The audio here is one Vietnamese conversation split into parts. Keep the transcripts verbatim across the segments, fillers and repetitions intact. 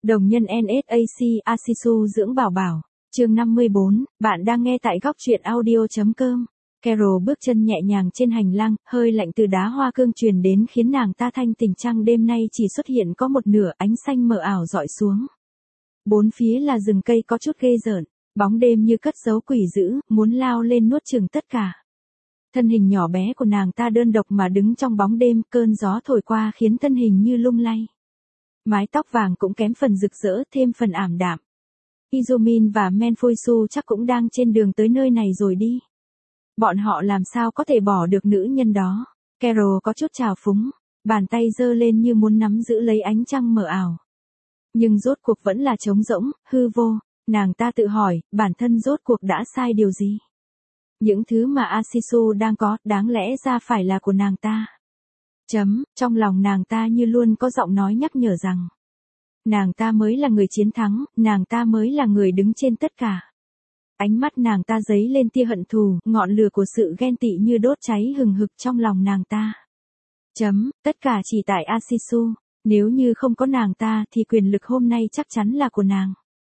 Đồng nhân en ét a xê Asisu dưỡng bảo bảo. Chương năm mươi bốn, bạn đang nghe tại góc truyện audio.com. Carol bước chân nhẹ nhàng trên hành lang, hơi lạnh từ đá hoa cương truyền đến khiến nàng ta thanh tỉnh. Trăng đêm nay chỉ xuất hiện có một nửa, ánh xanh mờ ảo dọi xuống. Bốn phía là rừng cây có chút ghê rợn, bóng đêm như cất giấu quỷ dữ, muốn lao lên nuốt chửng tất cả. Thân hình nhỏ bé của nàng ta đơn độc mà đứng trong bóng đêm, cơn gió thổi qua khiến thân hình như lung lay. Mái tóc vàng cũng kém phần rực rỡ, thêm phần ảm đạm. Izumin và Menfuisu chắc cũng đang trên đường tới nơi này rồi đi. Bọn họ làm sao có thể bỏ được nữ nhân đó. Carol có chút trào phúng, bàn tay giơ lên như muốn nắm giữ lấy ánh trăng mờ ảo. Nhưng rốt cuộc vẫn là trống rỗng, hư vô. Nàng ta tự hỏi, bản thân rốt cuộc đã sai điều gì? Những thứ mà Asisu đang có, đáng lẽ ra phải là của nàng ta. Chấm, trong lòng nàng ta như luôn có giọng nói nhắc nhở rằng nàng ta mới là người chiến thắng, nàng ta mới là người đứng trên tất cả. Ánh mắt nàng ta dấy lên tia hận thù, ngọn lửa của sự ghen tị như đốt cháy hừng hực trong lòng nàng ta. Chấm, tất cả chỉ tại Asisu, nếu như không có nàng ta thì quyền lực hôm nay chắc chắn là của nàng.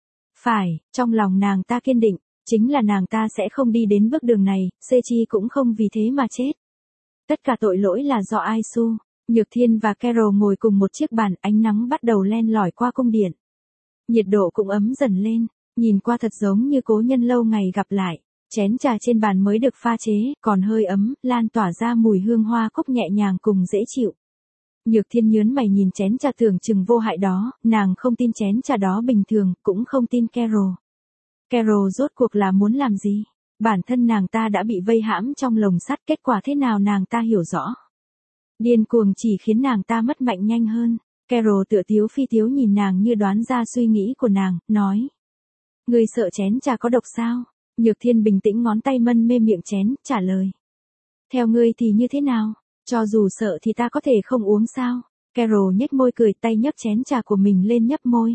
Phải, trong lòng nàng ta kiên định, chính là nàng ta sẽ không đi đến bước đường này, Sechi cũng không vì thế mà chết. Tất cả tội lỗi là do Aisu. Nhược Thiên và Carol ngồi cùng một chiếc bàn, ánh nắng bắt đầu len lỏi qua cung điện. Nhiệt độ cũng ấm dần lên, nhìn qua thật giống như cố nhân lâu ngày gặp lại. Chén trà trên bàn mới được pha chế, còn hơi ấm, lan tỏa ra mùi hương hoa cúc nhẹ nhàng cùng dễ chịu. Nhược Thiên nhớn mày nhìn chén trà tưởng chừng vô hại đó, nàng không tin chén trà đó bình thường, cũng không tin Carol. Carol rốt cuộc là muốn làm gì? Bản thân nàng ta đã bị vây hãm trong lồng sắt, kết quả thế nào nàng ta hiểu rõ. Điên cuồng chỉ khiến nàng ta mất mạnh nhanh hơn. Carol tựa tiếu phi tiếu nhìn nàng như đoán ra suy nghĩ của nàng, nói. Người sợ chén trà có độc sao? Nhược Thiên bình tĩnh ngón tay mân mê miệng chén, trả lời. Theo ngươi thì như thế nào? Cho dù sợ thì ta có thể không uống sao? Carol nhếch môi cười, tay nhấc chén trà của mình lên nhấp môi.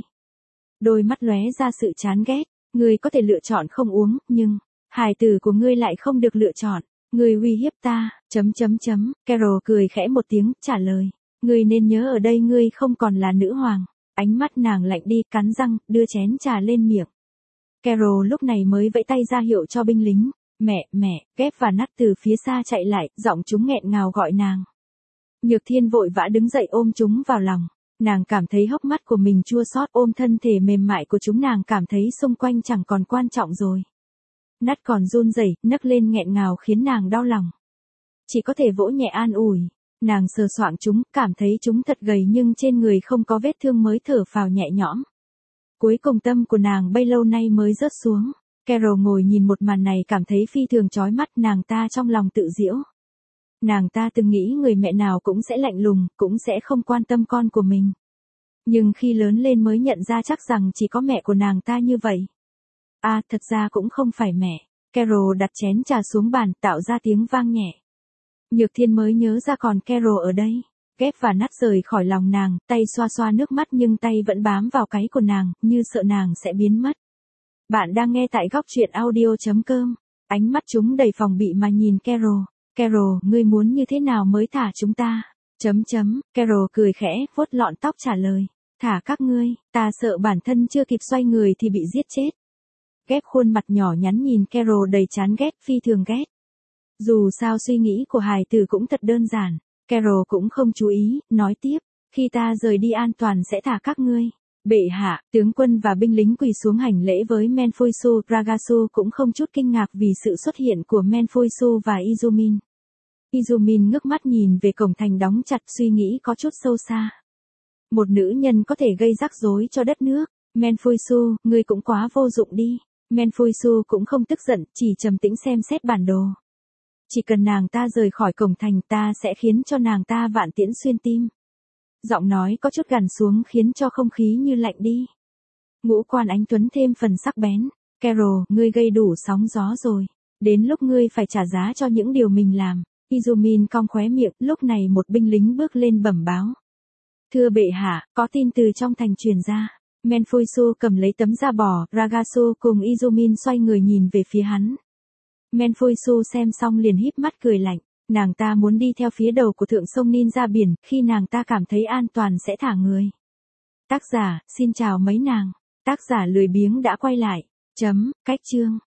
Đôi mắt lóe ra sự chán ghét. Ngươi có thể lựa chọn không uống, nhưng hài tử của ngươi lại không được lựa chọn. Ngươi uy hiếp ta, chấm chấm chấm, Carol cười khẽ một tiếng, trả lời. Ngươi nên nhớ ở đây ngươi không còn là nữ hoàng. Ánh mắt nàng lạnh đi, cắn răng, đưa chén trà lên miệng. Carol lúc này mới vẫy tay ra hiệu cho binh lính. Mẹ, mẹ, Ghép và Nat từ phía xa chạy lại, giọng chúng nghẹn ngào gọi nàng. Nhược Thiên vội vã đứng dậy ôm chúng vào lòng. Nàng cảm thấy hốc mắt của mình chua xót, ôm thân thể mềm mại của chúng, nàng cảm thấy xung quanh chẳng còn quan trọng rồi. Nat còn run rẩy, nấc lên nghẹn ngào khiến nàng đau lòng. Chỉ có thể vỗ nhẹ an ủi. Nàng sờ soạng chúng, cảm thấy chúng thật gầy nhưng trên người không có vết thương mới thở phào nhẹ nhõm. Cuối cùng tâm của nàng bấy lâu nay mới rớt xuống. Carol ngồi nhìn một màn này cảm thấy phi thường chói mắt, nàng ta trong lòng tự giễu. Nàng ta từng nghĩ người mẹ nào cũng sẽ lạnh lùng, cũng sẽ không quan tâm con của mình. Nhưng khi lớn lên mới nhận ra chắc rằng chỉ có mẹ của nàng ta như vậy. À, thật ra cũng không phải mẹ. Carol đặt chén trà xuống bàn, tạo ra tiếng vang nhẹ. Nhược Thiên mới nhớ ra còn Carol ở đây. Ghép và Nat rời khỏi lòng nàng, tay xoa xoa nước mắt nhưng tay vẫn bám vào cái của nàng, như sợ nàng sẽ biến mất. Bạn đang nghe tại góc truyện audio.com. Ánh mắt chúng đầy phòng bị mà nhìn Carol. Carol, ngươi muốn như thế nào mới thả chúng ta? Chấm chấm, Carol cười khẽ, vuốt lọn tóc trả lời. Thả các ngươi, ta sợ bản thân chưa kịp xoay người thì bị giết chết. Ghép khuôn mặt nhỏ nhắn nhìn Carol đầy chán ghét, phi thường ghét. Dù sao suy nghĩ của hài tử cũng thật đơn giản. Carol cũng không chú ý, nói tiếp. Khi ta rời đi an toàn sẽ thả các ngươi. Bệ hạ, tướng quân và binh lính quỳ xuống hành lễ với Menfuisu. Ragasu cũng không chút kinh ngạc vì sự xuất hiện của Menfuisu và Izumin. Izumin ngước mắt nhìn về cổng thành đóng chặt, suy nghĩ có chút sâu xa. Một nữ nhân có thể gây rắc rối cho đất nước. Menfuisu, ngươi cũng quá vô dụng đi. Menfuisu cũng không tức giận, chỉ trầm tĩnh xem xét bản đồ. Chỉ cần nàng ta rời khỏi cổng thành ta sẽ khiến cho nàng ta vạn tiễn xuyên tim. Giọng nói có chút gằn xuống khiến cho không khí như lạnh đi. Ngũ quan anh tuấn thêm phần sắc bén. Carol, ngươi gây đủ sóng gió rồi. Đến lúc ngươi phải trả giá cho những điều mình làm. Izumin cong khóe miệng, lúc này một binh lính bước lên bẩm báo. Thưa bệ hạ, có tin từ trong thành truyền ra. Menfuisu cầm lấy tấm da bò, Ragasu cùng Izumin xoay người nhìn về phía hắn. Menfuisu xem xong liền híp mắt cười lạnh. Nàng ta muốn đi theo phía đầu của thượng sông Nin ra biển, khi nàng ta cảm thấy an toàn sẽ thả người. Tác giả, xin chào mấy nàng. Tác giả lười biếng đã quay lại. Chấm, cách chương.